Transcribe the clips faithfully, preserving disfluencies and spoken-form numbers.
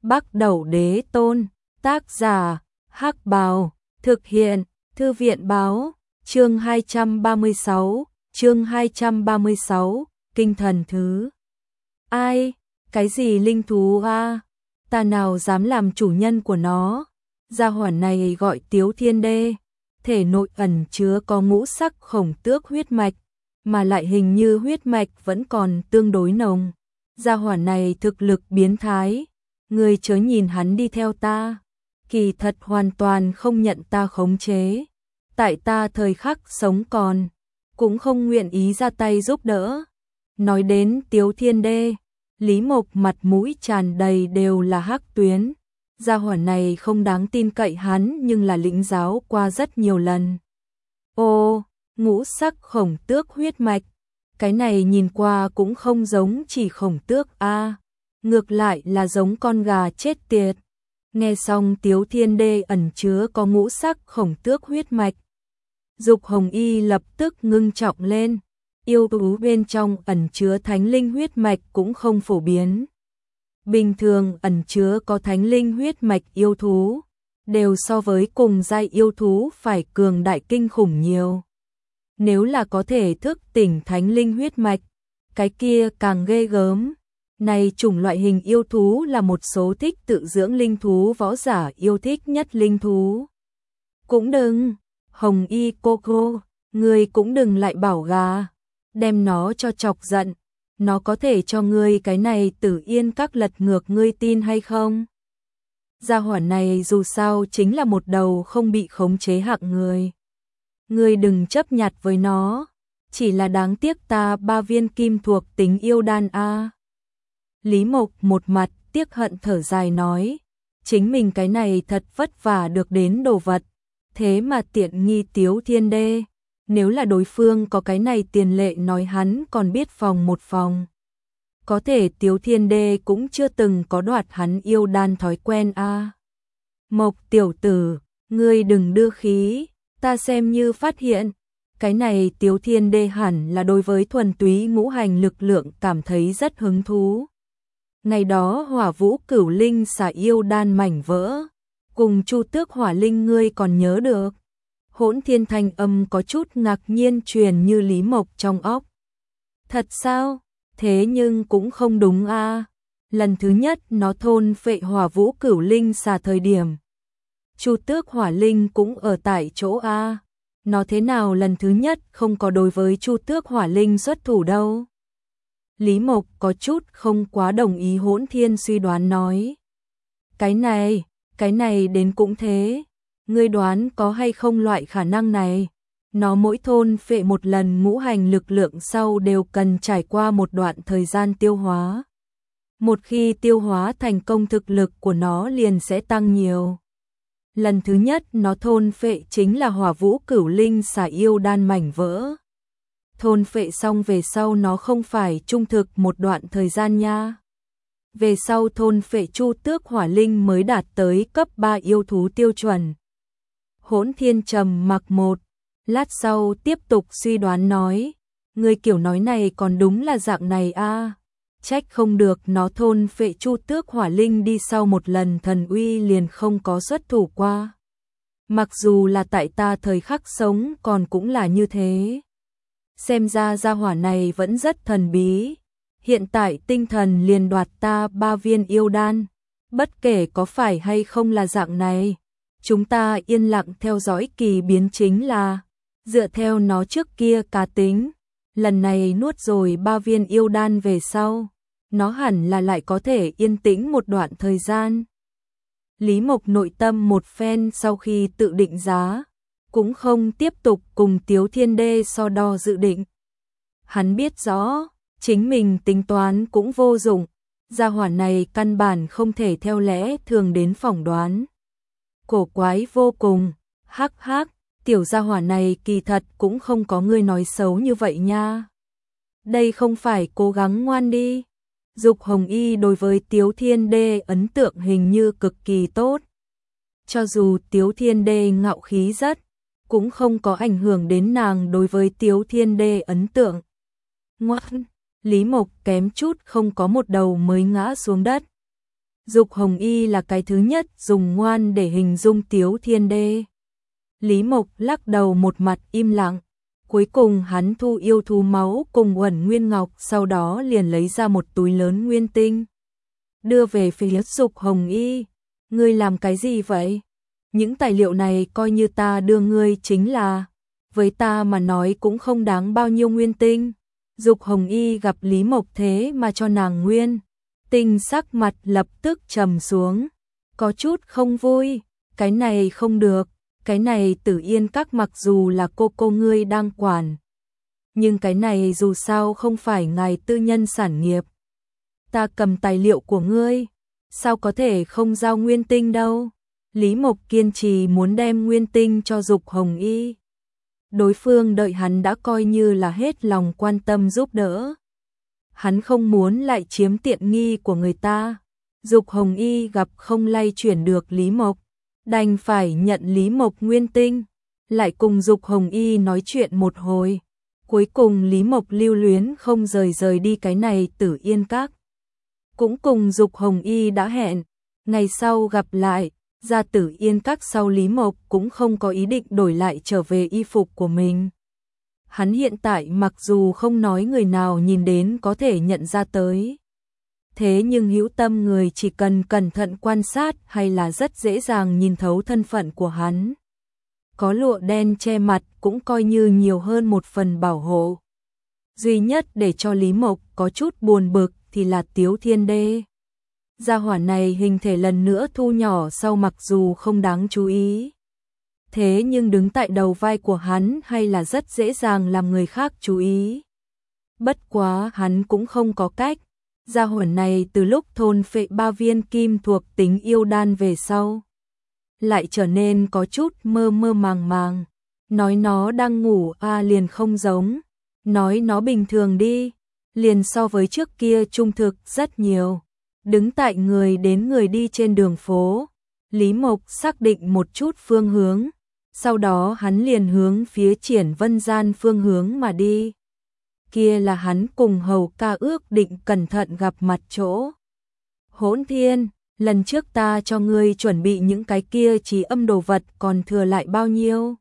Bắc Đẩu Đế Tôn, tác giả, Hắc Bào, thực hiện, Thư viện báo, chương hai trăm ba mươi sáu, chương hai trăm ba mươi sáu, Kinh Thần Thứ. Ai, cái gì linh thú a? Ta nào dám làm chủ nhân của nó? Gia hỏa này gọi Tiếu Thiên Đê, thể nội ẩn chứa có ngũ sắc khổng tước huyết mạch, mà lại hình như huyết mạch vẫn còn tương đối nồng. Gia hỏa này thực lực biến thái, người chớ nhìn hắn đi theo ta, kỳ thật hoàn toàn không nhận ta khống chế. Tại ta thời khắc sống còn, cũng không nguyện ý ra tay giúp đỡ. Nói đến Tiếu Thiên Đê, Lý Mộc mặt mũi tràn đầy đều là hắc tuyến. Gia hỏa này không đáng tin cậy hắn nhưng là lĩnh giáo qua rất nhiều lần. Ô, ngũ sắc khổng tước huyết mạch, cái này nhìn qua cũng không giống chỉ khổng tước a, ngược lại là giống con gà chết tiệt. Nghe xong Tiếu Thiên Đê ẩn chứa có ngũ sắc khổng tước huyết mạch, Dục Hồng Y lập tức ngưng trọng lên, yêu thú bên trong ẩn chứa thánh linh huyết mạch cũng không phổ biến. Bình thường ẩn chứa có thánh linh huyết mạch yêu thú, đều so với cùng giai yêu thú phải cường đại kinh khủng nhiều. Nếu là có thể thức tỉnh thánh linh huyết mạch, cái kia càng ghê gớm. Này chủng loại hình yêu thú là một số thích tự dưỡng linh thú võ giả yêu thích nhất linh thú. Cũng đừng, Hồng Y cô cô, ngươi cũng đừng lại bảo gà, đem nó cho chọc giận. Nó có thể cho ngươi cái này Tử Yên các lật ngược, ngươi tin hay không? Gia hỏa này dù sao chính là một đầu không bị khống chế hạng người. Ngươi đừng chấp nhặt với nó, chỉ là đáng tiếc ta ba viên kim thuộc tính yêu đan a. Lý Mộc một mặt tiếc hận thở dài nói, chính mình cái này thật vất vả được đến đồ vật, thế mà tiện nghi Tiếu Thiên Đê. Nếu là đối phương có cái này tiền lệ nói hắn còn biết phòng một phòng. Có thể Tiếu Thiên Đê cũng chưa từng có đoạt hắn yêu đan thói quen a. À. Mộc tiểu tử, ngươi đừng đưa khí, ta xem như phát hiện, cái này Tiếu Thiên Đê hẳn là đối với thuần túy ngũ hành lực lượng cảm thấy rất hứng thú. Ngày đó Hỏa Vũ Cửu Linh xả yêu đan mảnh vỡ, cùng Chu Tước Hỏa Linh ngươi còn nhớ được? Hỗn Thiên thanh âm có chút ngạc nhiên truyền như Lý Mộc trong óc. Thật sao? Thế nhưng cũng không đúng a. À. Lần thứ nhất nó thôn phệ Hỏa Vũ Cửu Linh xà thời điểm, Chu Tước Hỏa Linh cũng ở tại chỗ a. À. Nó thế nào lần thứ nhất không có đối với Chu Tước Hỏa Linh xuất thủ đâu? Lý Mộc có chút không quá đồng ý Hỗn Thiên suy đoán nói. Cái này, cái này đến cũng thế. Ngươi đoán có hay không loại khả năng này? Nó mỗi thôn phệ một lần ngũ hành lực lượng sau đều cần trải qua một đoạn thời gian tiêu hóa. Một khi tiêu hóa thành công thực lực của nó liền sẽ tăng nhiều. Lần thứ nhất nó thôn phệ chính là Hỏa Vũ Cửu Linh xả yêu đan mảnh vỡ. Thôn phệ xong về sau nó không phải trung thực một đoạn thời gian nha. Về sau thôn phệ Chu Tước Hỏa Linh mới đạt tới cấp ba yêu thú tiêu chuẩn. Hỗn Thiên trầm mặc một lát sau tiếp tục suy đoán nói, người kiểu nói này còn đúng là dạng này a. À. Trách không được nó thôn phệ Chu Tước Hỏa Linh đi sau một lần thần uy liền không có xuất thủ qua. Mặc dù là tại ta thời khắc sống còn cũng là như thế. Xem ra gia hỏa này vẫn rất thần bí. Hiện tại tinh thần liền đoạt ta ba viên yêu đan. Bất kể có phải hay không là dạng này, chúng ta yên lặng theo dõi kỳ biến chính là, dựa theo nó trước kia cá tính, lần này nuốt rồi ba viên yêu đan về sau, nó hẳn là lại có thể yên tĩnh một đoạn thời gian. Lý Mộc nội tâm một phen sau khi tự định giá, cũng không tiếp tục cùng Tiếu Thiên Đê so đo dự định. Hắn biết rõ, chính mình tính toán cũng vô dụng, gia hỏa này căn bản không thể theo lẽ thường đến phỏng đoán. Cổ quái vô cùng, hắc hắc, tiểu gia hỏa này kỳ thật cũng không có ngươi nói xấu như vậy nha. Đây không phải cố gắng ngoan đi. Dục Hồng Y đối với Tiếu Thiên Đê ấn tượng hình như cực kỳ tốt. Cho dù Tiếu Thiên Đê ngạo khí rất, cũng không có ảnh hưởng đến nàng đối với Tiếu Thiên Đê ấn tượng. Ngoan, Lý Mộc kém chút không có một đầu mới ngã xuống đất. Dục Hồng Y là cái thứ nhất dùng ngoan để hình dung Tiếu Thiên Đê. Lý Mộc lắc đầu một mặt im lặng. Cuối cùng hắn thu yêu thú máu cùng Uẩn Nguyên Ngọc, sau đó liền lấy ra một túi lớn nguyên tinh. Đưa về phía Dục Hồng Y. Ngươi làm cái gì vậy? Những tài liệu này coi như ta đưa ngươi chính là, với ta mà nói cũng không đáng bao nhiêu nguyên tinh. Dục Hồng Y gặp Lý Mộc thế mà cho nàng nguyên tinh, sắc mặt lập tức trầm xuống, có chút không vui, cái này không được, cái này Tử Yên Các mặc dù là cô cô ngươi đang quản, nhưng cái này dù sao không phải ngài tư nhân sản nghiệp. Ta cầm tài liệu của ngươi, sao có thể không giao nguyên tinh đâu? Lý Mộc kiên trì muốn đem nguyên tinh cho Dục Hồng Y. Đối phương đợi hắn đã coi như là hết lòng quan tâm giúp đỡ. Hắn không muốn lại chiếm tiện nghi của người ta. Dục Hồng Y gặp không lay chuyển được Lý Mộc, đành phải nhận Lý Mộc nguyên tinh, lại cùng Dục Hồng Y nói chuyện một hồi. Cuối cùng Lý Mộc lưu luyến không rời rời đi cái này Tử Yên Các. Cũng cùng Dục Hồng Y đã hẹn, ngày sau gặp lại. Ra Tử Yên Các sau, Lý Mộc cũng không có ý định đổi lại trở về y phục của mình. Hắn hiện tại mặc dù không nói người nào nhìn đến có thể nhận ra tới, thế nhưng hữu tâm người chỉ cần cẩn thận quan sát hay là rất dễ dàng nhìn thấu thân phận của hắn. Có lụa đen che mặt cũng coi như nhiều hơn một phần bảo hộ. Duy nhất để cho Lý Mộc có chút buồn bực thì là Tiếu Thiên Đê. Gia hỏa này hình thể lần nữa thu nhỏ sau, mặc dù không đáng chú ý, thế nhưng đứng tại đầu vai của hắn hay là rất dễ dàng làm người khác chú ý. Bất quá hắn cũng không có cách. Gia hỏa này từ lúc thôn phệ ba viên kim thuộc tính yêu đan về sau, lại trở nên có chút mơ mơ màng màng. Nói nó đang ngủ a à, liền không giống. Nói nó bình thường đi, liền so với trước kia trung thực rất nhiều. Đứng tại người đến người đi trên đường phố, Lý Mộc xác định một chút phương hướng, sau đó hắn liền hướng phía Triển Vân Gian phương hướng mà đi. Kia là hắn cùng Hầu Ca ước định cẩn thận gặp mặt chỗ. Hỗn Thiên, lần trước ta cho ngươi chuẩn bị những cái kia chỉ âm đồ vật còn thừa lại bao nhiêu?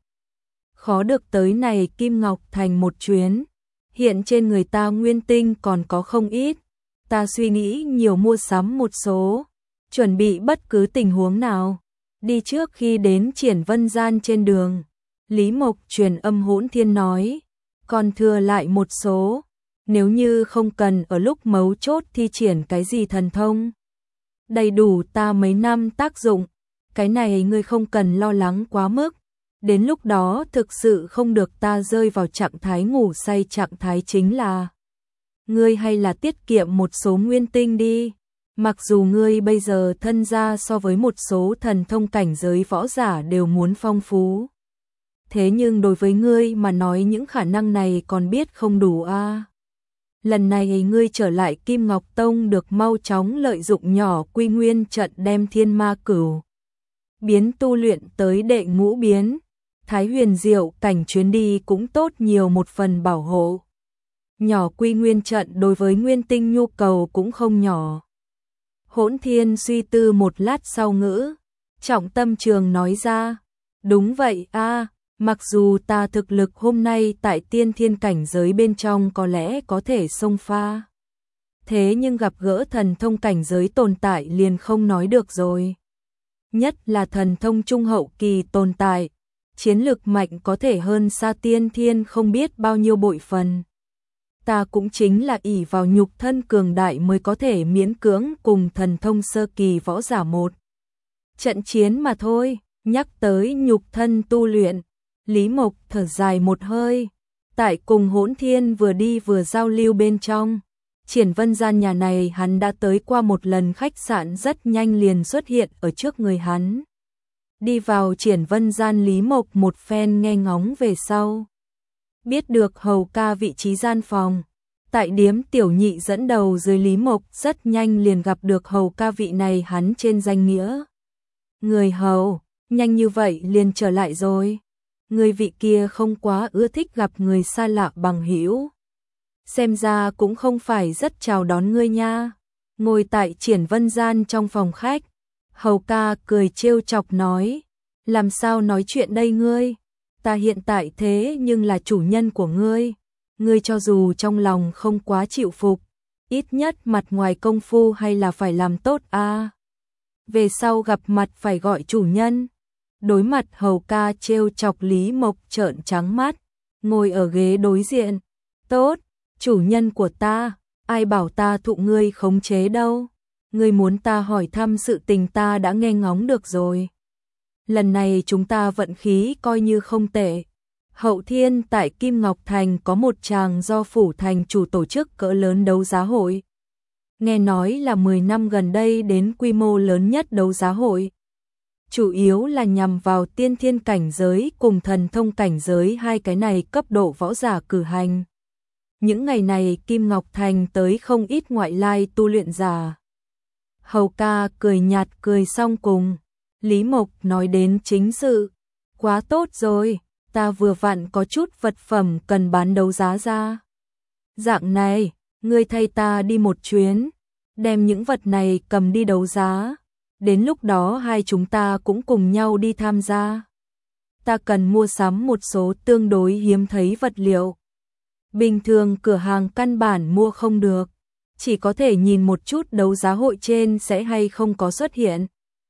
Khó được tới này Kim Ngọc Thành một chuyến, hiện trên người ta nguyên tinh còn có không ít. Ta suy nghĩ nhiều mua sắm một số, chuẩn bị bất cứ tình huống nào. Đi trước khi đến Triển Vân Gian trên đường, Lý Mộc truyền âm Hỗn Thiên nói, còn thừa lại một số, nếu như không cần ở lúc mấu chốt thi triển cái gì thần thông, đầy đủ ta mấy năm tác dụng, cái này ngươi không cần lo lắng quá mức. Đến lúc đó thực sự không được ta rơi vào trạng thái ngủ say trạng thái chính là. Ngươi hay là tiết kiệm một số nguyên tinh đi. Mặc dù ngươi bây giờ thân gia so với một số thần thông cảnh giới võ giả đều muốn phong phú, thế nhưng đối với ngươi mà nói những khả năng này còn biết không đủ a. À. Lần này ngươi trở lại Kim Ngọc Tông được mau chóng lợi dụng nhỏ quy nguyên trận đem thiên ma cửu biến tu luyện tới đệ ngũ biến. Thái huyền diệu cảnh chuyến đi cũng tốt nhiều một phần bảo hộ. Nhỏ quy nguyên trận đối với nguyên tinh nhu cầu cũng không nhỏ. Hỗn Thiên suy tư một lát sau ngữ, trọng tâm trường nói ra, đúng vậy a, à, mặc dù ta thực lực hôm nay tại tiên thiên cảnh giới bên trong có lẽ có thể xông pha, thế nhưng gặp gỡ thần thông cảnh giới tồn tại liền không nói được rồi. Nhất là thần thông trung hậu kỳ tồn tại, chiến lực mạnh có thể hơn xa tiên thiên không biết bao nhiêu bội phần. Ta cũng chính là ỷ vào nhục thân cường đại mới có thể miễn cưỡng cùng thần thông sơ kỳ võ giả một trận chiến mà thôi. Nhắc tới nhục thân tu luyện, Lý Mộc thở dài một hơi. Tại cùng Hỗn Thiên vừa đi vừa giao lưu bên trong Triển Vân Gian nhà này, hắn đã tới qua một lần, khách sạn rất nhanh liền xuất hiện ở trước người hắn. Đi vào Triển Vân Gian, Lý Mộc một phen nghe ngóng về sau, biết được Hầu Ca vị trí gian phòng. Tại điếm tiểu nhị dẫn đầu dưới, Lý Mộc rất nhanh liền gặp được Hầu Ca vị này hắn trên danh nghĩa người hầu. Nhanh như vậy liền trở lại rồi? Người vị kia không quá ưa thích gặp người xa lạ bằng hữu, xem ra cũng không phải rất chào đón ngươi nha. ngồi tại Triển Vân gian trong phòng khách. Hầu ca cười trêu chọc nói, làm sao nói chuyện đây ngươi? Ta hiện tại thế nhưng là chủ nhân của ngươi. Ngươi cho dù trong lòng không quá chịu phục, ít nhất mặt ngoài công phu hay là phải làm tốt a. À. Về sau gặp mặt phải gọi chủ nhân. Đối mặt hầu ca trêu chọc, Lý Mộc trợn trắng mắt, ngồi ở ghế đối diện. Tốt, chủ nhân của ta, ai bảo ta thụ ngươi khống chế đâu. Ngươi muốn ta hỏi thăm sự tình ta đã nghe ngóng được rồi. Lần này chúng ta vận khí coi như không tệ. Hậu thiên tại Kim Ngọc Thành có một tràng do phủ thành chủ tổ chức cỡ lớn đấu giá hội. Nghe nói là mười năm gần đây đến quy mô lớn nhất đấu giá hội. Chủ yếu là nhằm vào tiên thiên cảnh giới cùng thần thông cảnh giới hai cái này cấp độ võ giả cử hành. Những ngày này Kim Ngọc Thành tới không ít ngoại lai tu luyện giả. Hầu ca cười nhạt cười xong cùng Lý Mộc nói đến chính sự. Quá tốt rồi, ta vừa vặn có chút vật phẩm cần bán đấu giá ra. Dạng này, ngươi thay ta đi một chuyến, đem những vật này cầm đi đấu giá. Đến lúc đó hai chúng ta cũng cùng nhau đi tham gia. Ta cần mua sắm một số tương đối hiếm thấy vật liệu. Bình thường cửa hàng căn bản mua không được, chỉ có thể nhìn một chút đấu giá hội trên sẽ hay không có xuất hiện.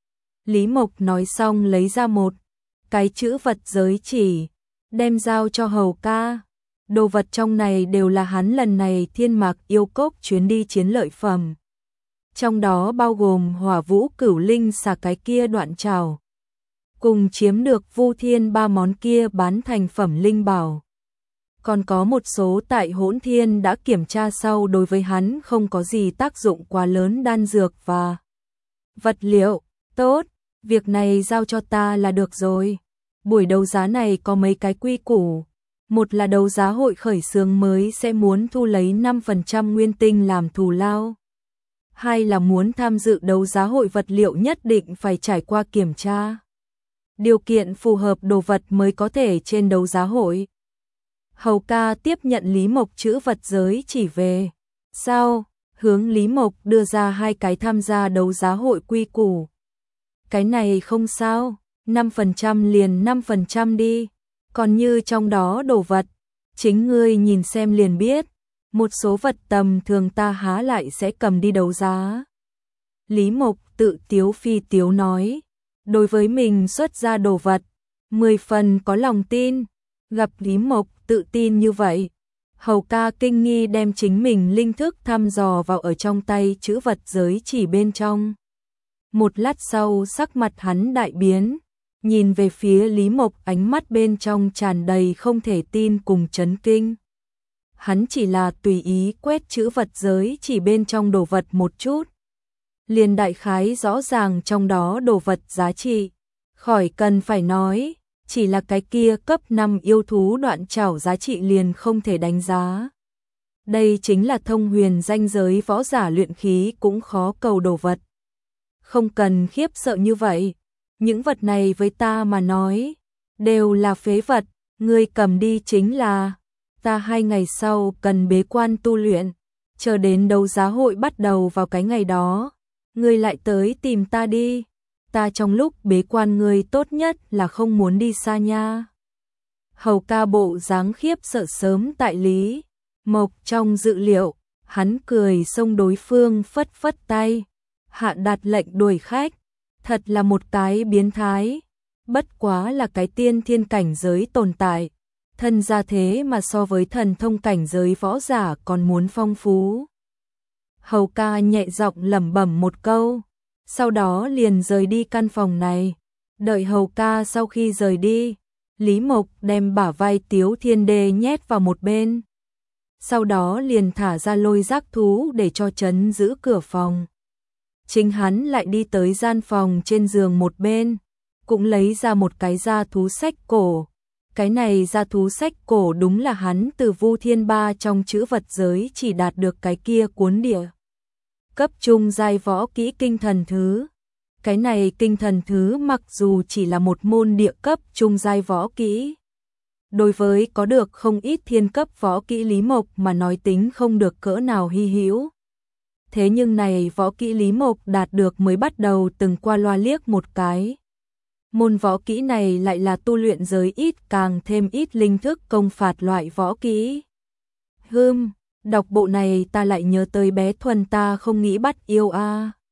Lý Mộc nói xong lấy ra một cái chữ vật giới chỉ, đem giao cho hầu ca. Đồ vật trong này đều là hắn lần này Thiên Mạc Yêu Cốc chuyến đi chiến lợi phẩm. Trong đó bao gồm Hỏa Vũ Cửu Linh xà cái kia đoạn trảo, cùng chiếm được Vu Thiên ba món kia bán thành phẩm linh bảo. Còn có một số tại Hỗn Thiên đã kiểm tra sau đối với hắn không có gì tác dụng quá lớn đan dược và vật liệu. Tốt, việc này giao cho ta là được rồi. Buổi đấu giá này có mấy cái quy củ. Một là đấu giá hội khởi xướng mới sẽ muốn thu lấy năm phần trăm nguyên tinh làm thù lao. Hai là muốn tham dự đấu giá hội vật liệu nhất định phải trải qua kiểm tra. Điều kiện phù hợp đồ vật mới có thể trên đấu giá hội. Hầu ca tiếp nhận Lý Mộc chữ vật giới chỉ về. Sau, hướng Lý Mộc đưa ra hai cái tham gia đấu giá hội quy củ. Cái này không sao, năm phần trăm liền năm phần trăm đi. Còn như trong đó đồ vật, chính ngươi nhìn xem liền biết. Một số vật tầm thường ta há lại sẽ cầm đi đấu giá. Lý Mộc tự tiếu phi tiếu nói. Đối với mình xuất ra đồ vật, mười phần có lòng tin. Gặp Lý Mộc tự tin như vậy, hầu ca kinh nghi đem chính mình linh thức thăm dò vào ở trong tay chữ vật giới chỉ bên trong. Một lát sau sắc mặt hắn đại biến, nhìn về phía Lý Mộc ánh mắt bên trong tràn đầy không thể tin cùng chấn kinh. Hắn chỉ là tùy ý quét chữ vật giới chỉ bên trong đồ vật một chút. Liền đại khái rõ ràng trong đó đồ vật giá trị. Khỏi cần phải nói, chỉ là cái kia cấp năm yêu thú đoạn trảo giá trị liền không thể đánh giá. Đây chính là thông huyền danh giới võ giả luyện khí cũng khó cầu đồ vật. Không cần khiếp sợ như vậy. Những vật này với ta mà nói, đều là phế vật, ngươi cầm đi chính là. Ta hai ngày sau cần bế quan tu luyện, chờ đến đấu giá hội bắt đầu vào cái ngày đó, ngươi lại tới tìm ta đi. Ta trong lúc bế quan ngươi tốt nhất là không muốn đi xa nha. Hầu ca bộ dáng khiếp sợ sớm tại Lý Mộc trong dự liệu, hắn cười xông đối phương phất phất tay, hạ đạt lệnh đuổi khách, thật là một cái biến thái, bất quá là cái tiên thiên cảnh giới tồn tại, thân gia thế mà so với thần thông cảnh giới võ giả còn muốn phong phú. Hầu ca nhẹ giọng lẩm bẩm một câu, sau đó liền rời đi căn phòng này. Đợi hầu ca sau khi rời đi, Lý Mộc đem bả vai Tiếu Thiên Đê nhét vào một bên. Sau đó liền thả ra lôi giác thú để cho trấn giữ cửa phòng. Chính hắn lại đi tới gian phòng trên giường một bên, cũng lấy ra một cái da thú sách cổ. Cái này da thú sách cổ đúng là hắn từ Vu Thiên Ba trong chữ vật giới chỉ đạt được cái kia cuốn địa cấp trung giai võ kỹ kinh thần thứ. Cái này kinh thần thứ mặc dù chỉ là một môn địa cấp trung giai võ kỹ, đối với có được không ít thiên cấp võ kỹ Lý Mộc mà nói tính không được cỡ nào hy hữu. thế nhưng này võ kỹ Lý Mộc đạt được mới bắt đầu từng qua loa liếc một cái. Môn võ kỹ này lại là tu luyện giới ít càng thêm ít linh thức công phạt loại võ kỹ. Hừm, đọc bộ này ta lại nhớ tới bé Thuần ta không nghĩ bắt yêu a.